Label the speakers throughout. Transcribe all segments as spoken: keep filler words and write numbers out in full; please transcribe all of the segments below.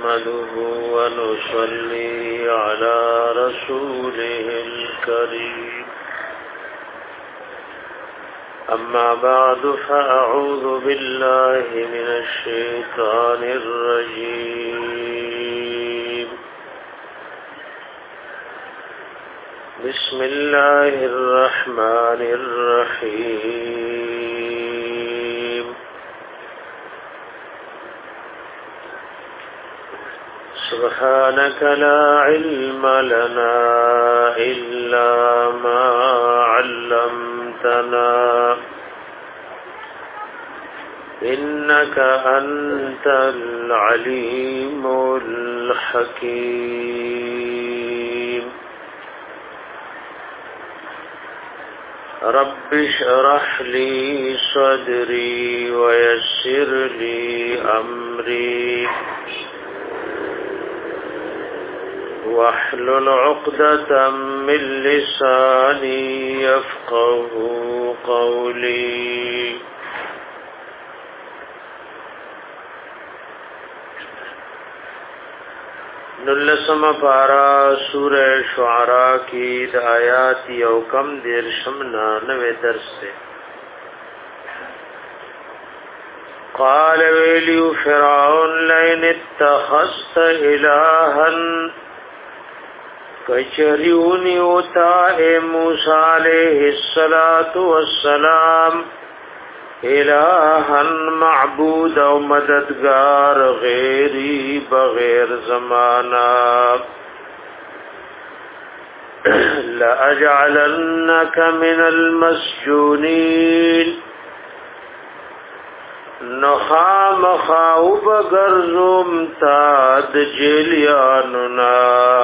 Speaker 1: نحمده ونصلي على رسوله الكريم أما بعد فأعوذ بالله من الشيطان الرجيم بسم الله الرحمن الرحيم سبحانك لا علم لنا إلا ما علمتنا إنك أنت العليم الحكيم رب اشرح لي صدري ويسر لي أمري واحلل عقدة من لساني يفقه قولي نلسم پارا سورہ شعراء کی آیات یو کم دیر شمنا نوے درس سے قال ویلیو فرعون لئن اتخذت الہا کچریونی اوتا اے موسیٰ علیہ السلام الہا معبود و مددگار غیری بغیر زمانہ لأجعلنک من المسجونین نخام خاوب گرزم تاد جلیاننا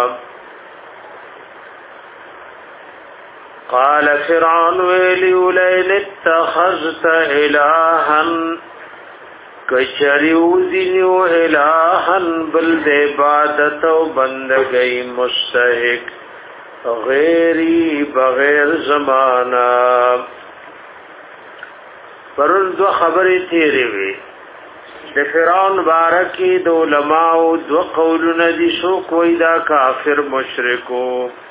Speaker 1: قال فرعون ویلی لئن اتخذت الہا کچریوزنیو الہا بلد عبادت و بندگی مستحق غیری بغیر زمانہ پرون دو خبری تیری وی د فرعون بارکی دو علماء دو قولون دی سو کوئی دا کافر مشرکو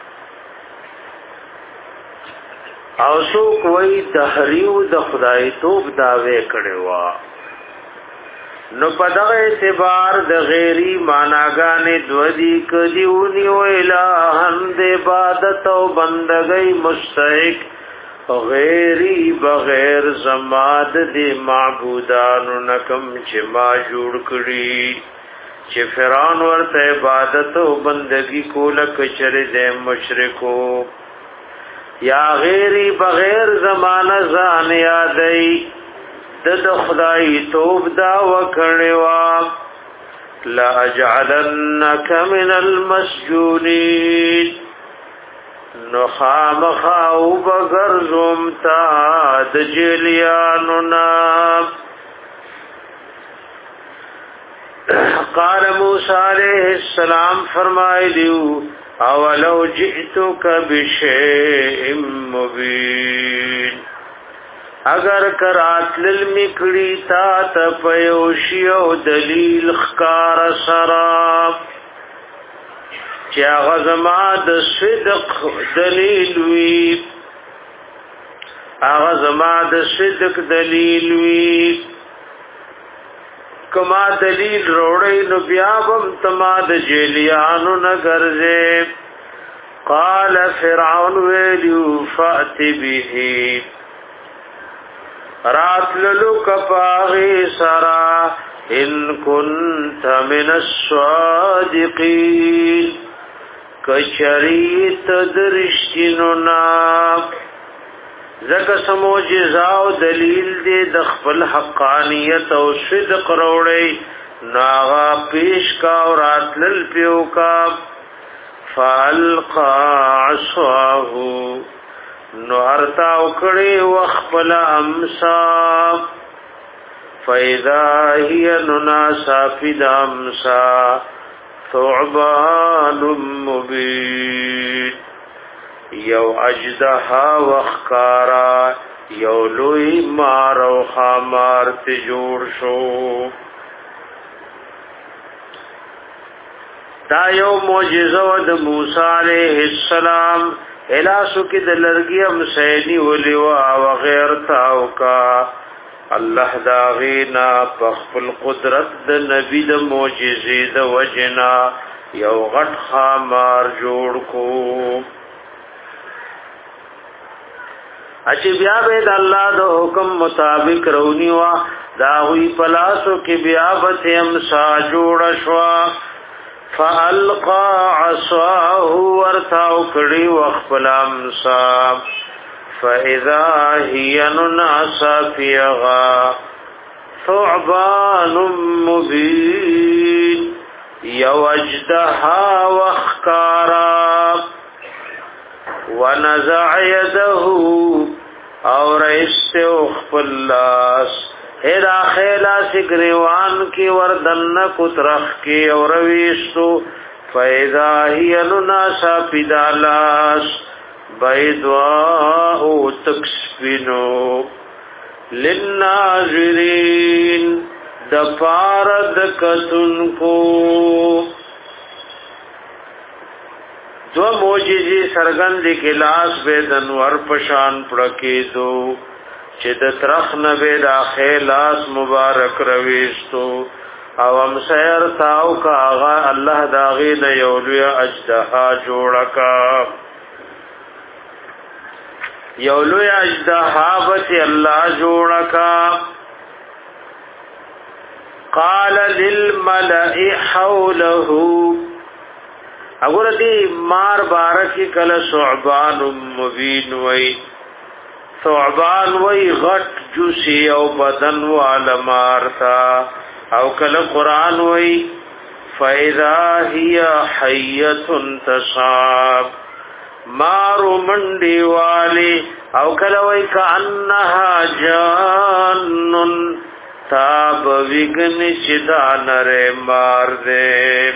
Speaker 1: او سو کوئی تحریو د خدای توب داوی کړي وا نو په دغه اعتبار د غیری معناګانې دوی کدیونی او الہن د عبادت او بندګۍ مستحق غیری بغیر زماد دی معبودانو نکم چې ما جوړ کړی چې فرعون ورته عبادت او بندګۍ کوله کچره د مشرکو یا غیری بغیر زمانہ ځان یادای د خدای توب دا وکړوا لا اجعلنک من المسجونین نخام خاو بغرزم تا د جلیاننا قال موسی علیہ السلام فرمایلیو اولو جئتک بشیء مبین اگر کرات للمکڑی تا تپیوشی او دلیل خکار سراب چا غزما د صدق دلیل وی غزما د صدق دلیل وی کما دلیل روڑی نو بیابم تما د جیلیانو نگرزے قال فرعون ویلیو فأت بیہی رات للو کپاغی سرا ان کنت من الصادقین کچریت درشتینو ناب زکه سموجزا او دلیل دې د خپل حقانیت او صدق وروړي ناغا پیش کا او راتل پیو کا فالقا عصاه نورتا وکړي وخپل امسا فاذا هي نناسا فدامسا ثعبان مبین یو اجدها وخکارا یو لوی مار او خامار تی جوړ شو دا یو معجزه د موسی علیہ السلام الاسو کې د لرګي هم سینی ولي او غیر تاو کا الله دا غینا په خپل قدرت د نبی د معجزې د وجنا یو غټ خامار جوړ کو اچي بیا به د الله د حکم مطابق رونی وا دا وی پلاسو کې بیا به هم سا جوړ شوا فالقى عصاه ورتاو کړي وخپلام سا فاذا هي نناسا فيغا ثعبان مبين يوجدها وخكارا ونزع يده اور استخفلاس هدا خیلا سگریوان کی وردن کترخ کی اور ویستو فیضا ہی انناسا پیدالاس بیدواء تکسپنو للناظرین دپارد کتن کو دو موجزی سرگند کلاس بیدنور پشان پڑکی دو چې د ترخ نه به د خیلاس مبارک رويستو او هم سیر تاو کا آغا الله داغی نه یولوی اجدها جوړکا یولوی اجدها بتی الله جوړکا قال للملئ حوله اگر دی مار بارکی کل ثعبان مبین وی ثعبان وی غټ جوسی او بدن والا مارتا او کل قرآن وی فَإِذَا هِيَ حَيَّةٌ تَصَابُ مارو منڈی والی او کل وی کَأَنَّهَا جَانٌ تاب وگن چدانر مار دے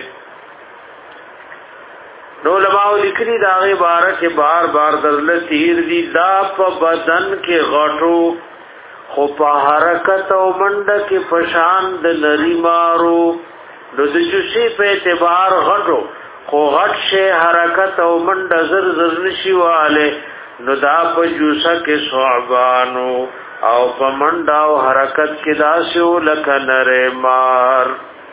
Speaker 1: نو علماء لکھنی داغی بارہ کے بار بار درل تیر دی دا پا بدن کے غٹو خو پا حرکت او منڈ کے پشان د نری مارو نو د جوسی پہ اعتبار غٹو خو غٹ شے حرکت او منڈ زر زر نشی والے نو دا پا جوسا کے صعبانو او پا منڈ او حرکت کے داسیو لکنر مار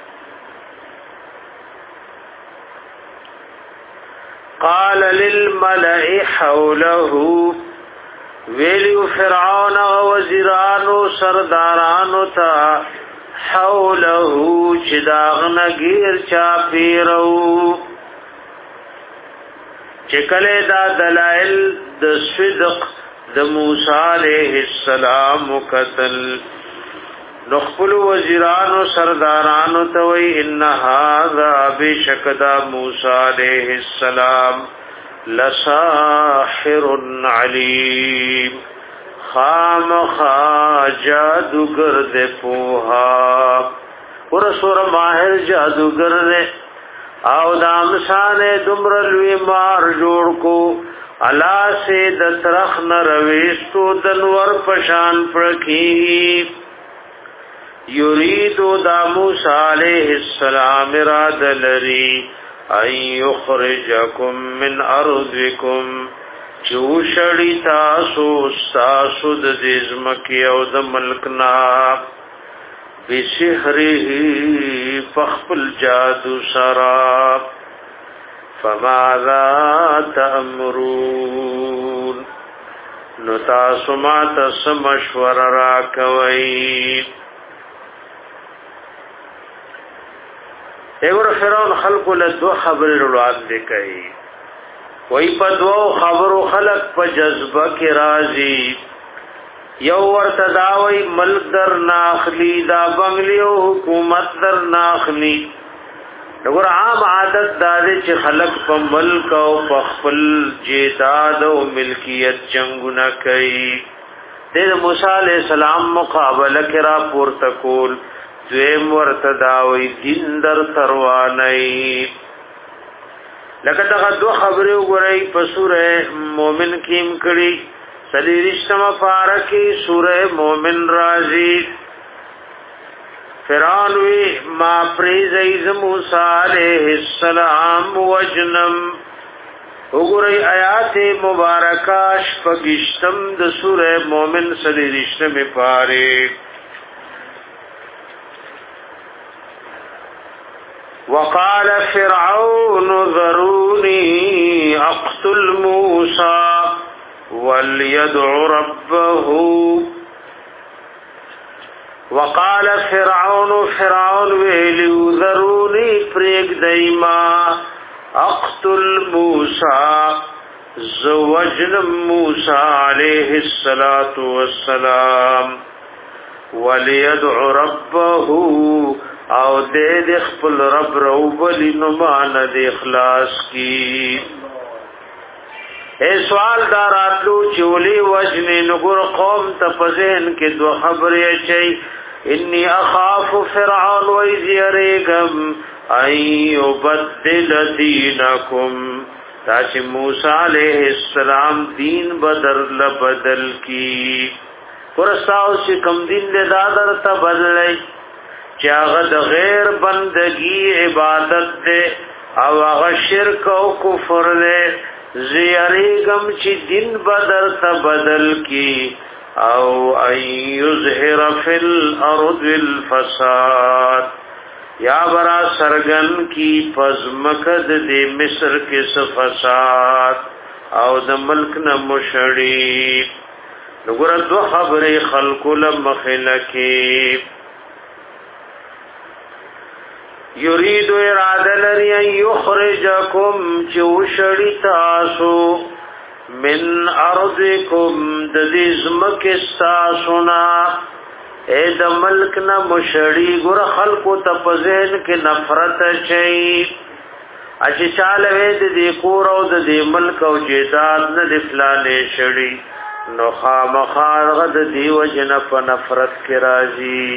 Speaker 1: قال للملئ حوله ویلیو فرعون وزیرانو سردارانو تا حوله چداغن گیر چاپیرو چکلے دا دلائل د صدق د موسی علیہ السلام قتل نخبل وزیرانو سردارانو توی ان هذا بشکدا موسی علیہ السلام لساحر علیم خام جادوگر دے پوها ورسور ماہر جادوگر دے او دامسان دمرلوی مار جوڑ کو علا سے دترخ نرویستو دنور پشان پرکی یریدو دا موسی علیہ السلام اراد لری ان یخرجکم من ارضکم چوشڑی تاسو استاسو د دزمکی او د ملکنا بسحره فخپل جادو سراب فماذا تأمرون نو تاسو ما تس مشور را کوي ایور فرعون خلق له دو خبر روان دي کوي وای په دو خبرو خلق په جذبه کې راضي یو ورته داوي ملک در ناخلی دا بنگلیو حکومت در ناخلی وګور عام عادت دادې چې خلق په ملک او په خپل جیداد او ملکیت جنگونه کوي د موسی علی السلام مقابله کرا پورته کول دویم ورتداوی دین در تروانی لکه دغه دو خبرې وګورئ په سوره مومن کې کړي سلیریشتمه پارا کې سوره مومن راځي فرعون وی ما پریزیز موسی علیہ السلام وجنم. وګورئ آیات مبارکه شپږشتم د سوره مومن سلیریشتم پاره. وقال فرعون ذروني اقتل موسى وليدع ربه. وقال فرعون فرعون ویلو ذروني پریگ دیما اقتل موسى زوجن موسى عليه الصلاة والسلام وليدع ربه او دې د خپل رب روبلی نمان د اخلاص کی. اے سوال داراتلو چولی وجنی نگر قوم تپزین کی دو خبری چی انی اخاف فرعون ویز یریگم ایو بدل دینکم تاچ موسیٰ علیہ السلام دین بدر لبدل کی. پرستاو چی کم دین دے دادر تا بدلی چاغد غیر بندگی عبادت دے او اغا شرک او کفر دے زیاریگم چی دن بدر تا بدل کی او ان یظہر فی الارض الفساد یا برا سرگن کی پزمکد دے مصر کس فساد او د ملک نمشڑی. نگر دو خبر خلق لمخلکی یرید اراده لري ان یخرجکم چوشړی تاسو من ارضکم د دې زمکه تاسونا اے د ملک نه مشړی ګور خلقو ته پزین کې نفرت چي اچ چاله د دې کور او د دې ملک او جیداد نه د فلانې شړی نو خامخار غد دی وجن په نفرت کې راځي.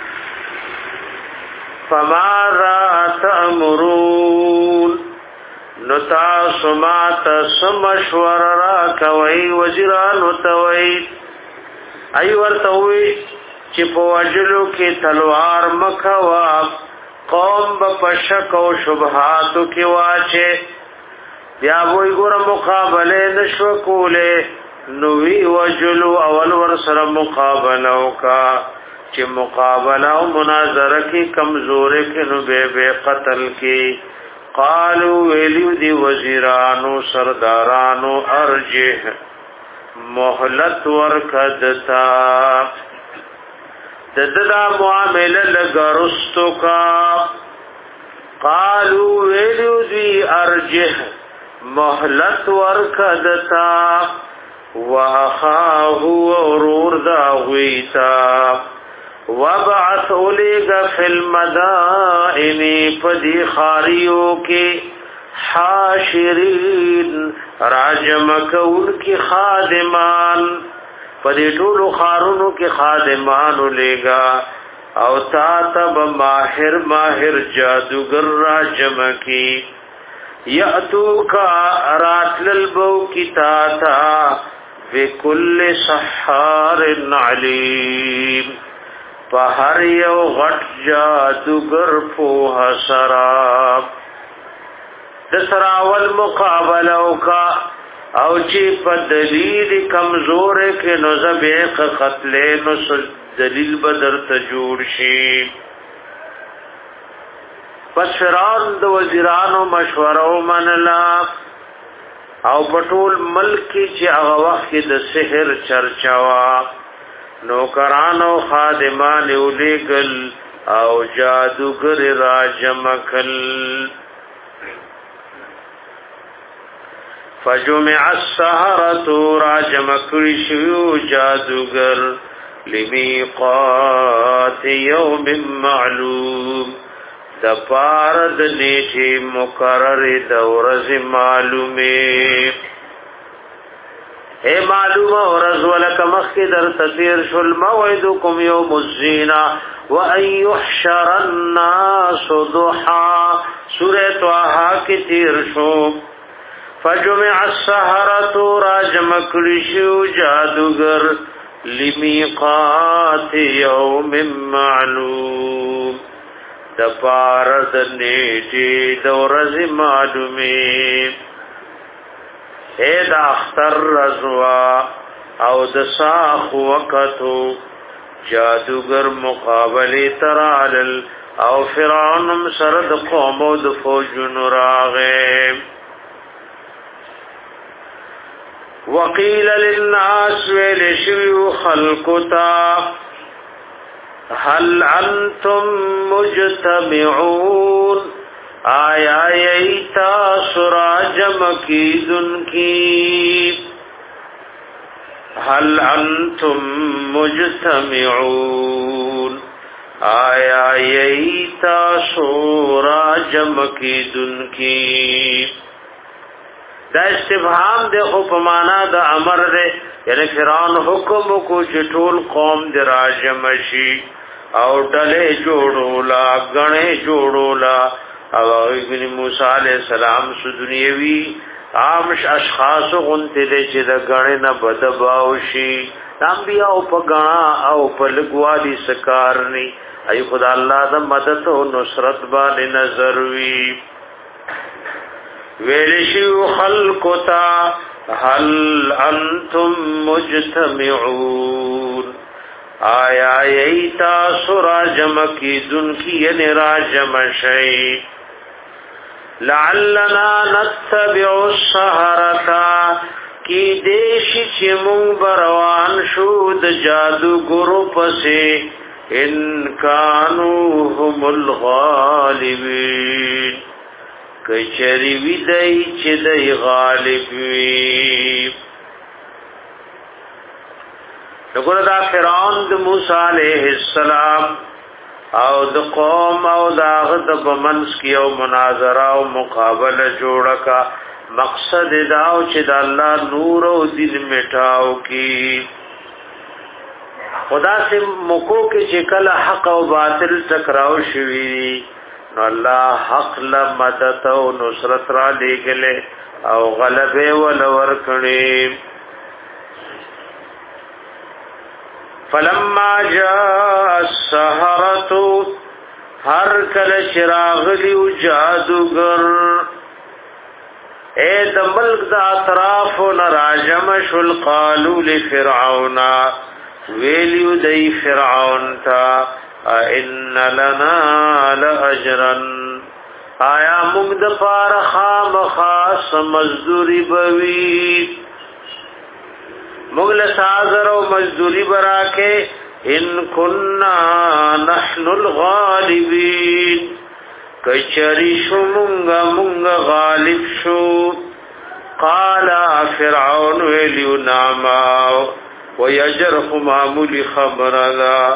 Speaker 1: فماذا تأمرون نتاس ما تسمشور را کوي وزیران وتوي ای ورتوي چې په وجلو کې تلوار مخوا قوم په شک او شبهات کې واچي بیا وای ګور مقابله نشو کوله نو وی وجلو اول ور سره مقابله وکا چې مقابله او مناظره کې کمزورې کې نو به به قتل کې. قالو ویلیو دی وزیرانو سردارانو ارجه مهلت ورکدتا دددا معامله لګرستو کا. قالو ویلیو دی ارجه مهلت ورکدتا واخاه ورور دا غویتا وبعث الیگ فی المدائن پدی خاریو کی حاشرین راجم کون کی خادمان پدی ټولو خارونو کی خادمان لیگا او تا تب ماہر ماہر جادوگر راجم کی یأتو کا راتلل بو کی تا تا بکل سحار علیم پہر یو غٹ جادوگر پوہ سراب دسراول مقابلو کا او چی پا دلیل کمزور کے نزبیق قتلے نس دلیل بدر تجوڑ شی. پس فرعون د وزیرانو مشورو منلا او پټول ملک چې هغه وخت کې د سحر چرچا وا نوکرانو خادمان ولېګل او جادوګر راجمکل. فجمع السحرة راجمکل شیو جادوګر لمیقات یوم معلوم د پارد نیټه مقرر د ورځ معلومه. اے معلومه ورځ ولک مخک در تطیر شل موعدکم یوم الزینا وان یحشر الناس ضحا سورۃ طه کی تیر شو. فجمع السحرة راجم کړي شو جادوګر لمیقات یوم معلوم د پارد نیټه د ورځې معلومه اے د اختر رضوا او د ساخ وقتو جادوگر مقابله ترالل او فرعون سرد قوم او د فوجن راغه وقيل للناس ولشيو خلقتا هل انتم مجتمعون آیا ایتا سراجم کیدن کی هل انتم مجتمعون آیا ایتا سراجم کیدن کی دا استفهام دے خو پمانا دا امر دے یعنی فرعون حکم کو چټول قوم دی راجمشی او ډلې جوړولا غنې جوړولا او ابن موسی علیہ السلام سو دنیوی عام اشخاص غنته دې چې د غنې نه بدباوشي انبیاء او په غنا او په لګوالي سکارني ای خدا الله د مدد او نصرت باندې نظر وی ویلشیو خلقتا هل انتم مجتمعون آیا ایتا سرا جمع کی دن کی یعنی راجم شئی لعلنا نتبع السحرتا کی دیشی چی مونگ بروان شود جادو گرو پسے ان کانو هم الغالبین کچری وی دای چې دای غالب وی دغه دا فرعون د موسی علیہ السلام او د قوم او داغه د بمنس کیو مناظره او مقابله جوړه کا مقصد دا او چې د الله نور او دین میټاو کی خدا سے مکو کې چې کله حق او باطل ټکراو شوي نو الله حق لمدد او نصرت را لګله او غلبه ول ورکړي فلما جاء السحرة هر کله چراغ لیو جادوگر اے د ملک د اطراف نراجم شل قالوا لفرعون ویلیو دی فرعون تا ان لنا لاجرا آیا موږ د پار خام خاص مزدوری بوي موږ له سازر او مزدوری براکه ان كنا نحن الغالبين کچری شو موږ موږ غالب شو قال فرعون ویلیو ناما ويجرح معمول خبرنا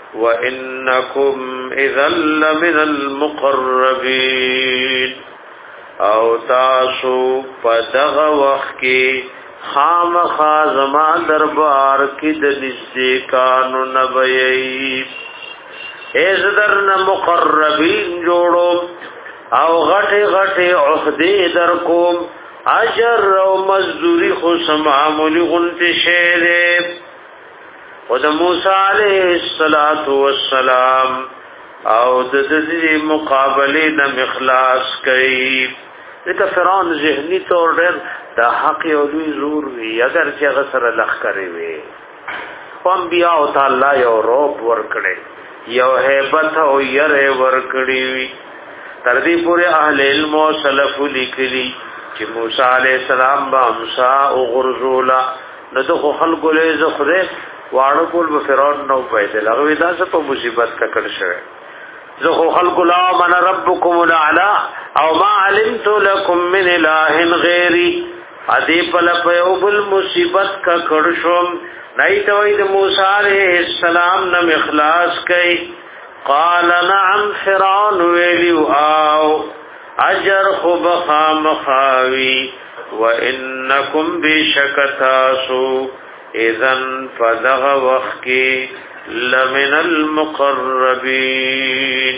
Speaker 1: وَإِنَّكُمْ إِذًا لَّمِنَ الْمُقَرَّبِينَ او تاسو پدغ وخت کې خامخا زما دربار کې د نزدېکانو نبيي ازدرن مقربین جوړو او غټه غټه عہدے در کوم اجر او مزدوری خو سمعملی غنت شیره او د موسی علیہ الصلات والسلام او د دې مقابله د اخلاص کوي دغه فرعون ذهني تور ډېر د حق او دوی زور وی اگر چې غسر لخ کوي وي قوم بیا او تعالی یو روب ورکړي یو hebat او يره ورکړي وي تر دې پورې اهل علم او سلف لیکلي چې موسی علیہ السلام با موسی او غرزولا دغه خلق له زخره واړو کول به فرعون نو پیدا لغوي دا څه په مصیبت ککړ شوه زخو خلق لا من ربکم الاعلى او ما علمت لكم من اله غیری ادی پل په بل مصیبت ککړ شوم نای ته وای د موسی علیہ السلام نم اخلاص کئ قال نعم فرعون ویلیو او اجر خب خام خاوی وانکم بشکتاسو اذن فدغ وخی لمن المقربین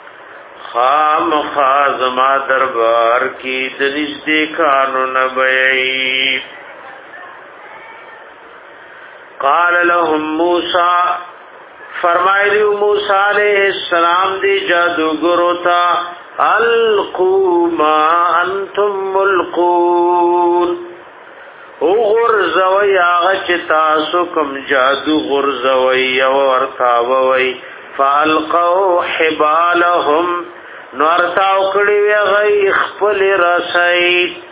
Speaker 1: خام خازما دربار کی دنجدی کانو نبیئی قال لهم موسی فرمایلی موسی علیہ السلام دی جادوگرو تا القوا ما انتم ملقون او غرزوی آغا چه تاسو کم جادو غرزوی او ورطاوی فالقو حبالهم نورتاو کڑیوی غی اخپل رسائی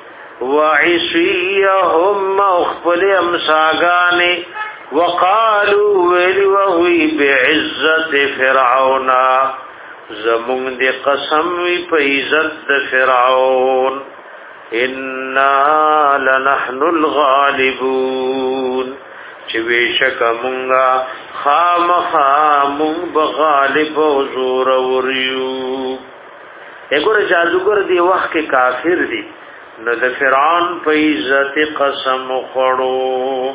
Speaker 1: وعصیهم اخپل امساگانی وقالو ویلی وحوی بعزت فرعون زمون دی قسم وی پا عزت دی فرعون انا لنحن الغالبون چه بیشک منگا خام خامون بغالب و زور وریو اگر جادوگر دی وقت کے کافر دی نو د فرعون په عزت قسم خورو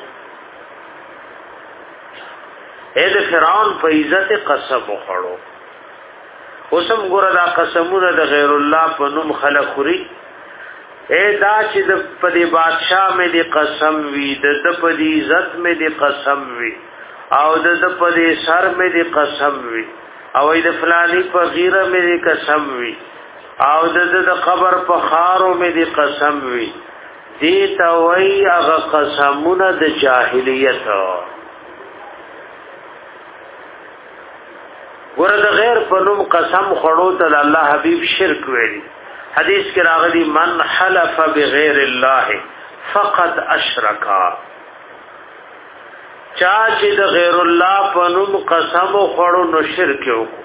Speaker 1: اے د فرعون په عزت قسم خورو اوسم ګور دا قسمونه د غیر الله په نوم خلق خوري اے دا چې د پدی بادشاہ مې دی قسم وی د د پدی عزت مې دی قسم وی او د د پدی سر مې دی قسم وی او د فلانی په غیره مې دی قسم وی او د د قبر په خارو مې دی قسم وی دی تا وی هغه قسمونه د جاهلیت ګور د غیر په نوم قسم خړو ته د الله حبیب شرک ویلی حدیث کې راغلی من حلف بغیر الله فقد اشرکا چا چې د غیر الله په نوم قسم خړو نو شرک وکړو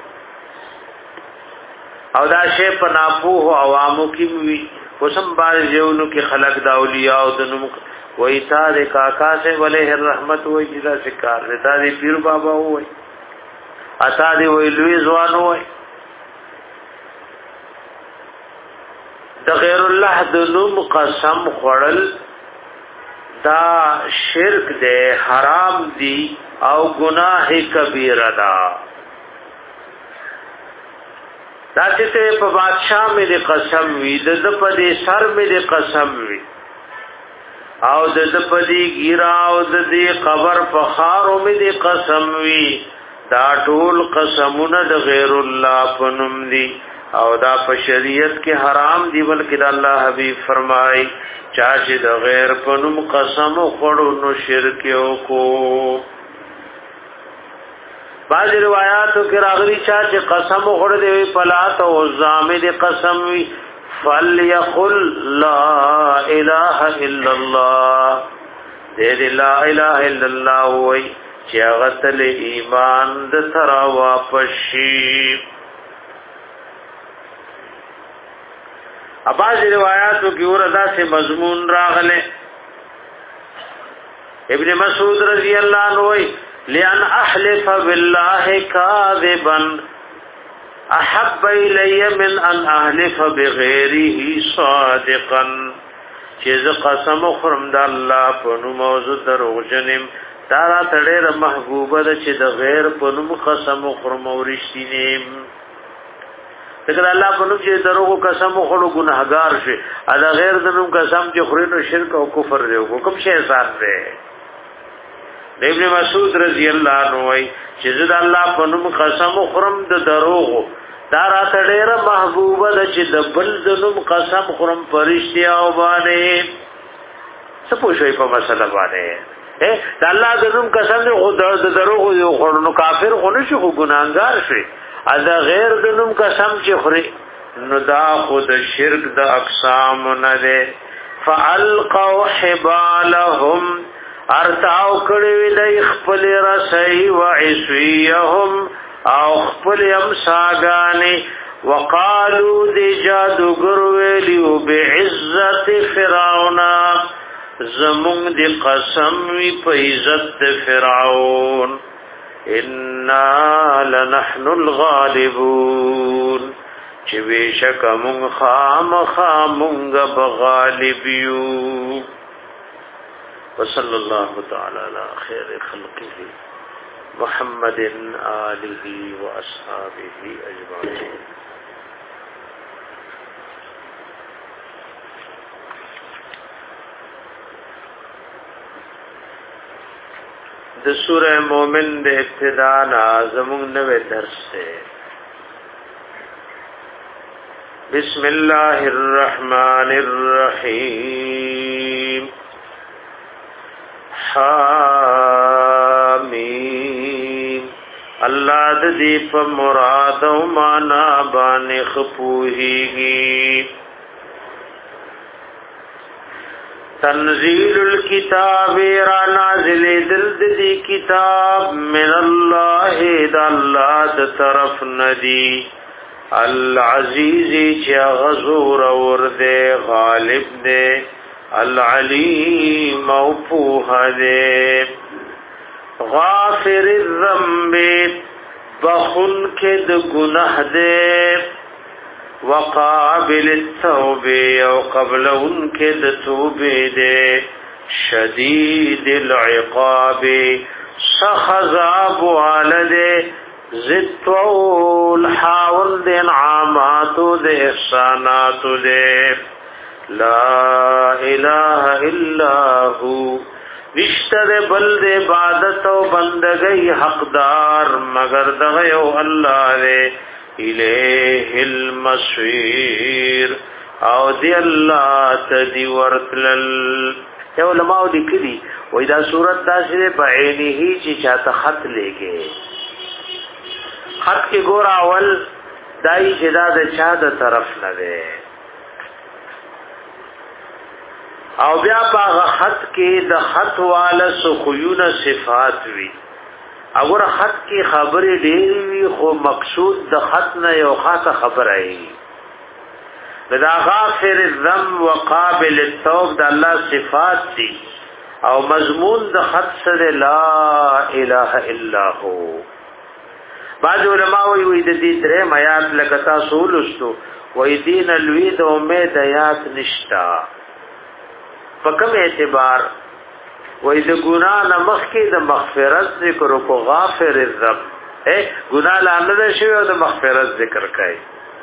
Speaker 1: او دا شی په ناپوه عوامو کې وی وسم باز یونو کې خلق د اولیاء او د نوم وای تا د کاکا سے ولې الرحمت وای جدا شکار تا د پیر بابا وای اتا دی وی لوی ځوان وای د غیر الله د نوم قسم خړل دا شرک دے حرام دی او گناہ کبیرہ دا دا چې په بادشاہ مې د قسم وی د په دې سر مې د قسم وی او د په دې ګیرا او د دې قبر په خارو مې د قسم وی دا ټول قسمونه د غیر الله په نوم دي او دا په شریعت کې حرام دی بلکې د الله حبیب فرمای چا چې د غیر په نوم قسم خوړو نو شرک وکړو بعض روایاتو کې راغلي چا چې قسم خوړ دی پلات او زامد قسم وی فليقل لا اله الا الله دې لا اله الا الله وی چې هغه تل ایمان د ترا واپس شي اباظ روایاتو کی وردا سے مضمون راغلے ابن مسعود رضی اللہ عنہ وی لئن احلف بالله کاذبا احب الی من ان احلف بغیره صادقا چیز قسم خرم دا اللہ پنو موضوع دروغجنم دارا تڑیر محبوبه دا چی دا غیر پنو قسم خرم ورشتینیم دغه الله په نوم چې دروغ قسم خورو ګناهګار شي ادا غیر د نوم قسم چې خوري نو شرک او کفر دی حکم شي احسان دی ابن مسعود رضی الله عنه وای چې د الله په نوم قسم خورم د دروغ دا راته ډیره محبوبه ده چې د بل د نوم قسم خورم پرشتیا او باندې څه پوښي په مسله باندې اے د الله د نوم قسم نه خو د دروغ یو خورنو کافر خو نشي خو ګناهګار شي ادا غیر د نوم قسم چې خوري نو دا خود شرک د اقسام نه ده فالقوا حبالهم ارتاو کړي د خپل رسي و عصيهم او خپل امساګاني وقالو دي جادوګر ویلو بعزت فرعون زمون دي قسم وی په عزت فرعون انا لنحن الغالبون چې بشک مون خام خامونګ بغالبیو وصلی الله تعالی علی خیر خلقه محمد آله واصحابه اجمعین د سورہ مومن د ابتدا نازمون نوے درس سے بسم اللہ الرحمن الرحیم حامیم اللہ د دی په مراد او معنا باندې خپوهیږي تنزیل الكتاب را نازل دل دی کتاب من اللہ دا اللہ دا طرف ندی العزیز چا غزور ورد غالب دے العلیم موپوح دے غافر الذنب بخن کے د گناہ دے وقابل التوبه او قبل انکه د توبه ده شدید العقاب سخذاب والده زتول حاول د انعامات د احسانات ده لا اله الا هو نشتر بلد عبادت او بندگی حقدار مگر دغه او الله دې الیه المصیر او دی الله تدی ورتل یو علماء لیکلي وای دا صورت داسې په عینه چې چاته خط لګي خط کې ګور اول دای جدا د چا د طرف نه ده او بیا په خط کې د خط والا سخیون صفات وی اگر خط کی خبرې ډېری وي خو مقصود د خط نه یو خاصه خبره ای دا غافر الذنب وقابل التوب د الله صفات دي او مضمون د خط سره لا اله الا هو بعض علماء وی د دې درې میات لکتا سولستو وی دین الوی د امید آیات نشتا په کوم اعتبار وای د ګناه نه مخکې د مغفرت ذکر کو غافر الذنب اے ګناه لاندې شوی او د مغفرت ذکر کوي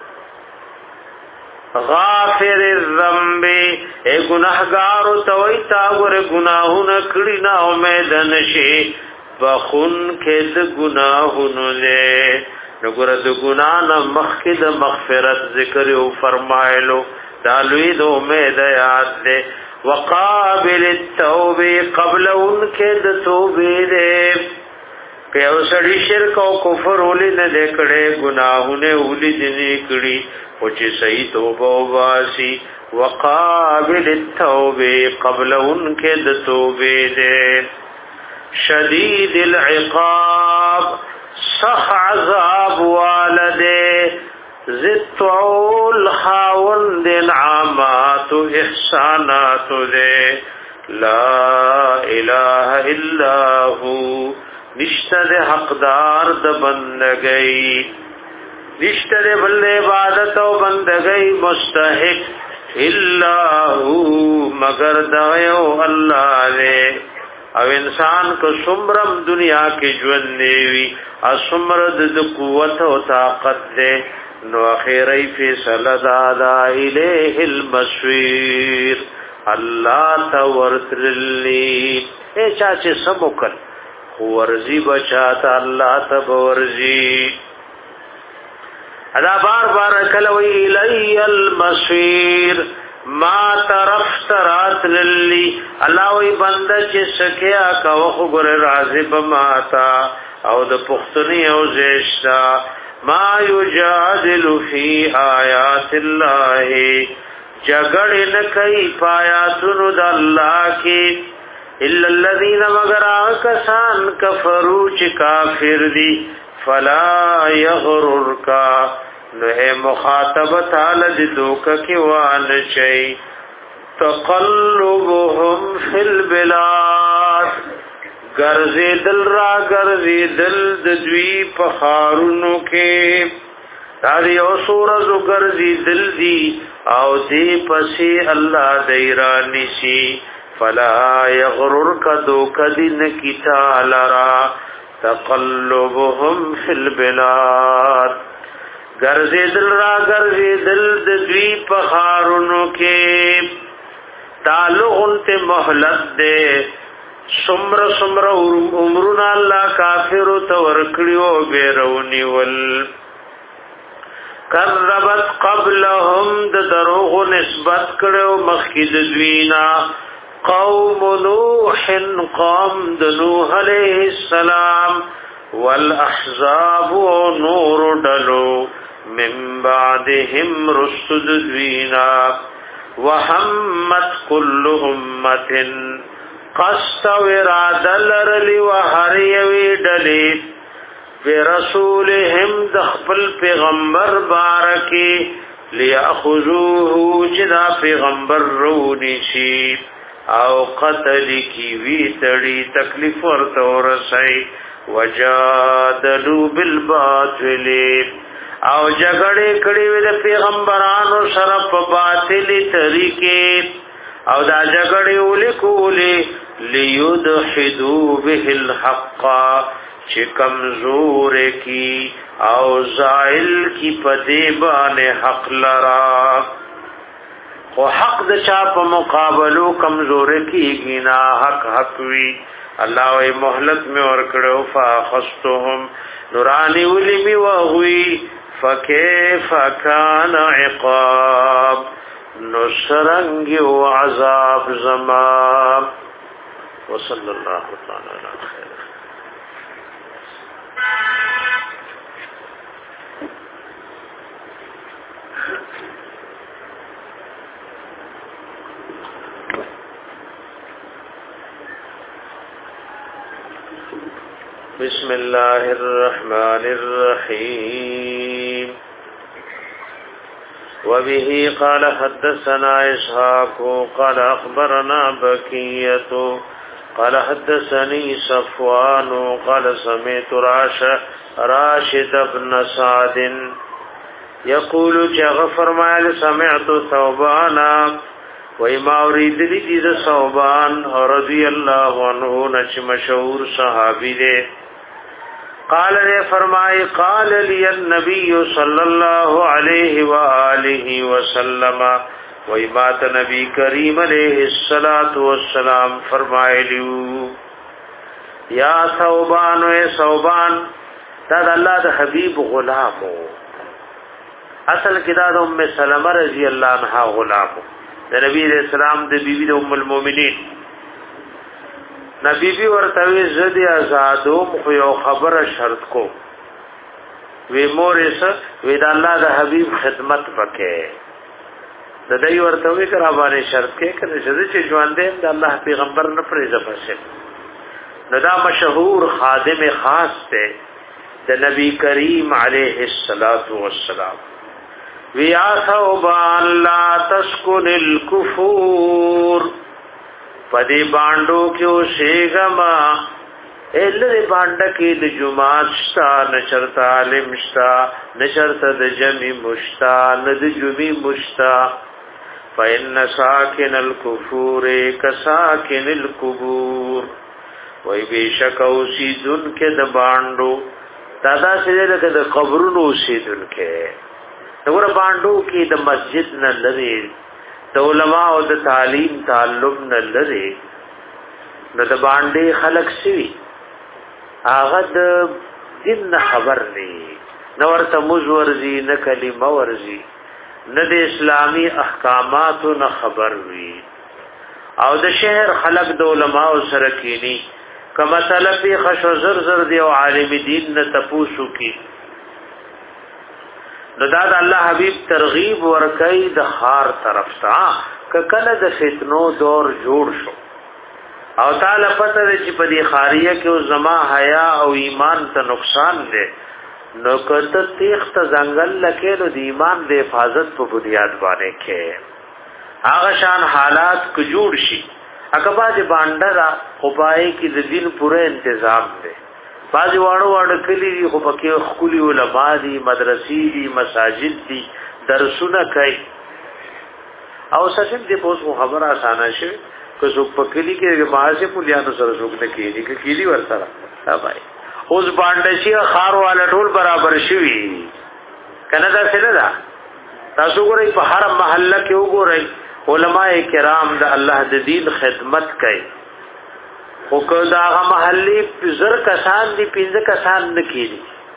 Speaker 1: غافر الذنب اے ګناهګار او توي تا ور ګناهونه کړی نه امید نشي بخون کې د ګناهونو له نګور د ګناه نه مخکې د مغفرت ذکر او فرمایلو دا لوی د امید یاد ده وقابل التوبه قبل انکه د توبه دې په اوسړي شرک او کفر ولې نه دکړې ګناهونه ولې دې کړې او چې صحیح توبه واسي وقابل التوبه قبل انکه د توبه دې شدید العقاب سخ عذاب والده زتعول خاون دن عامات و احسانات دے لا الہ الا ہو نشتر حقدار د بندگئی نشتر بل عبادت و بندگئی مستحق الا ہو مگر دغیو اللہ دے او انسان کو سمرم دنیا کی جون نیوی اسمرد د قوت و طاقت دے نو اخیری فیصل دادا الیہ المصیر اللہ تورترلی اے چاچے سمکل ورزی بچاتا اللہ تبورزی ادا بار بار کلوی الی المصیر ما طرف ترات للی اللہ وی بندہ چی سکیا کا وخو گر رازب ماتا او د پختنی او زیشتا ما یجادل فی آیات اللہ جگڑ نکئی پایاتنو دا اللہ کی الا الذین مگر آکسان کفرو چی کافر دی فلا یغررکا نوے مخاطبت حالد دوکا کی وان چئی تقلبهم فی البلاد گرزی دل را گرزی دل دوی پخارونو کے داری او سورزو گرزی دل دی او دی پسی اللہ دیرانی سی فلا یغرر کدو کدن کی تالرا تقلبهم فی البلاد گرزی دل را گرزی دل دوی پخارونو کے تعلق انتے محلت دے سمر سمر عمرنا الله کافر تو ورکړیو بیرونی ول کذبت قبلهم د دروغ نسبت کړو مخکې د دوینا قوم نوح قوم د نوح علیہ السلام والاحزاب نور دلو من بعدهم رسد دوینا وحمت كل امه قصد ورادل رلی وحریوی ڈلی برسولهم دخپل پیغمبر بارکی لیاخذوه جدا پیغمبر رونی شی او قتل کی وی تڑی تکلیف ورطو رسی وجادلو بالباطل او جگڑے کڑی وی دا پیغمبرانو شرف باطلی طریقے او دا جگڑی اولی کولی لیدحدو به الحق چه کمزور کی او زائل کی پدیبان حق لرا خو حق د چا په مقابلو کمزور کی گینا حق حق وی اللہ وی محلت میں ورکڑو فاخستهم نورانی اولی می وغوی فکیف کان عقاب نصرنگی و عذاب زمان وصلی اللہ تعالی علی خیر بسم اللہ الرحمن الرحیم وبه قال حدثنا إسحاق قال أخبرنا بكية قال حدثني صفوان قال سمعت راشد بن سعد يقول جغفر ما سمعت ثوبان وما أريد لديد ثوبان رضي الله عنه نش مشهور صحابي دے قال نے فرمائے قال لي النبي صلى الله عليه واله وسلم وایمات نبی کریم علیہ الصلوۃ والسلام فرمائے لیو یا ثوبان و ثوبان دا اللہ د حبیب غلام اصل کې دا د ام سلمہ رضی اللہ عنہا غلام د نبی علیہ السلام د بیبی د ام المؤمنین نبی بی ورتوی زد آزادوم خو یو خبر شرط کو وی مورس وی د الله د حبیب خدمت وکې د دې ورتوی کرا باندې شرط کې کنه چې ژوند دې د الله پیغمبر نه پرې ځپشه نو دا مشهور خادم خاص ته د نبی کریم علیه الصلاۃ والسلام وی اثوبان لا تسكن الكفور پدی باندو کیو شیگما ایلدی بانڈا کی د جماعت شتا نشرتا علم شتا نشرتا د جمی مشتا ند جمی مشتا فإن ساکن الکفور کساکن القبور وی بیشک اوسیدن کے د باندو دادا سیده لکه د قبرونو اوسیدن کے دور باندو کی د مسجد نه لری د علماء او د تعلیم تعلق نه لري نو د باندې خلق شي هغه د دین خبر نه نو ورته مزورزي نه کلمه ورزي نه د اسلامی احکاماتو نه خبر وي او د شهر خلق د علماء سره کینی کما طلبي خشو زر زر دی او عالم دین نه تپوسو کی نو دا د الله حبیب ترغیب ورکای د خار طرف ته ک کله د فتنو دور جوړ شو او تعالی پته چې په دې خاریه کې او زما حیا او ایمان ته نقصان دی نو کته تیخ ته ځنګل لکه نو د ایمان د حفاظت په بنیاد باندې کې هغه شان حالات کو جوړ شي اکبا دې باندې خپای کې د دین پوره تنظیم دی بعضی واړو واړو کلی دی خو پکې خولي علماء دي مدرسې دي مساجد دي درسونه کوي او سچم دې په خبره اسانه شي که څوک په کلی کې ماځه پولیانو سره څوک نه کېږي کې کلی ورسره ها بھائی اوس باندې شي خار والا ټول برابر شي کنه دا څه نه تاسو ګورئ په هر محله کې وګورئ علماء کرام د الله د دین خدمت کوي خو که دا محلي زر کسان دي پنځه کسان نه کیږي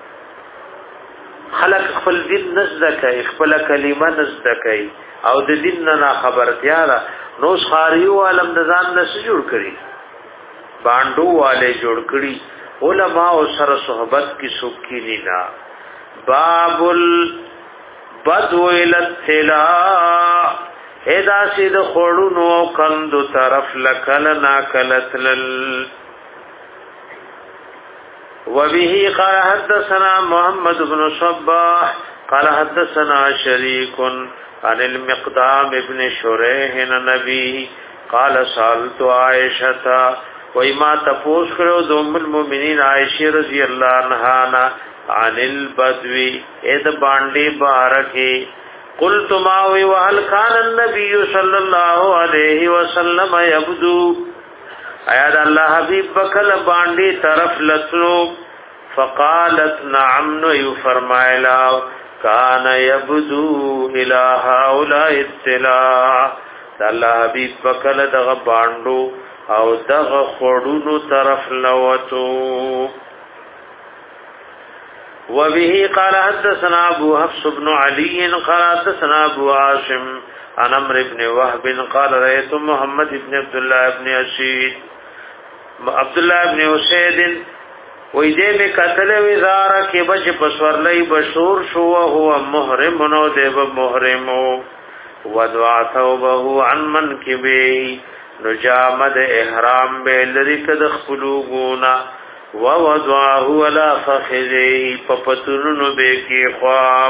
Speaker 1: خلق خپل دین نزد کوي خپل کلمه نزد کوي او د دین نه خبرتیا ده نو خاریو عالم د ځان نه جوړ کړي باندو والے جوړ کړي علماء او سره صحبت کی سوکی لینا باب البدو الى ادا سید خورونو کندو طرف لکل ناکلتلل وبه قال حدثنا محمد بن صباح قال حدثنا شريك عن المقدام ابن شريح النبي قال سألت عائشة وما تفوز کرو دوم المؤمنین عائشہ رضی اللہ عنہا عن البدو اید باندی بارکی قلت ماوی وهل كان النبي صلى الله عليه وسلم يبدو ایاد اللہ حبیب بکل باندی طرف لتلو فقالت نعم نو فرمائلا کان یبدو الہ هؤلاء اطلاع اللہ حبیب بکل دغ باندو او دغ خورونو طرف لوتو وبه قال حدثنا ابو حفص بن علي قال حدثنا ابو عاصم عن عمرو بن وهب قال رأيت محمد بن عبد الله بن اسيد عبد الله بن اسيد ويده میں قتل وزارہ کے بچ پسورلئی بشور شو هو محرم نو دیو محرم ودعا ثوبه عن منكبه نجامد احرام به لری کد خلوغونا ووضعه ولا فخذه پپتونو به کی خواب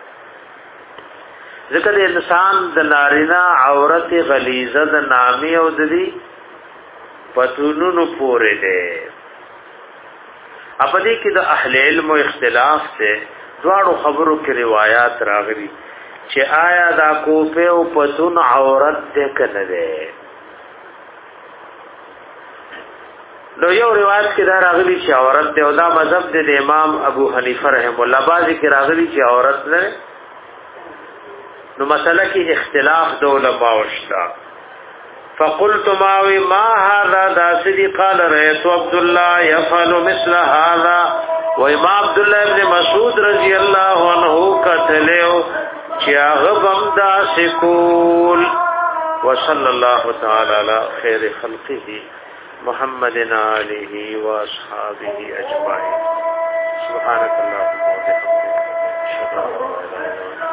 Speaker 1: ذکر انسان د نارینا عورت غلیظه د نامی او د دی پتونو پورې ده اپدې کې د اهل علم اختلاف ته دواړو خبرو کې روایت راغلي چې آیا دا کوفه او پتون عورت ده کنه ده نو یو روایت کې دا راغلي چې عورت ده او دا مذهب د امام ابو حنیفه رحم الله بعضی کې راغلي چې عورت نه نو مسله کې اختلاف د علماء شته فقلت ماوي ما هذا داسدي قال رأيت عبد الله يفعل مثل هذا وما عبد الله بن مسعود رضي الله عنه قتلوا چاغبم داسکول وصلى الله تعالى على خير خلقه محمد آله واصحابه اجمعين سبحانك اللهم وبحمدك اشهد ان لا اله الا انت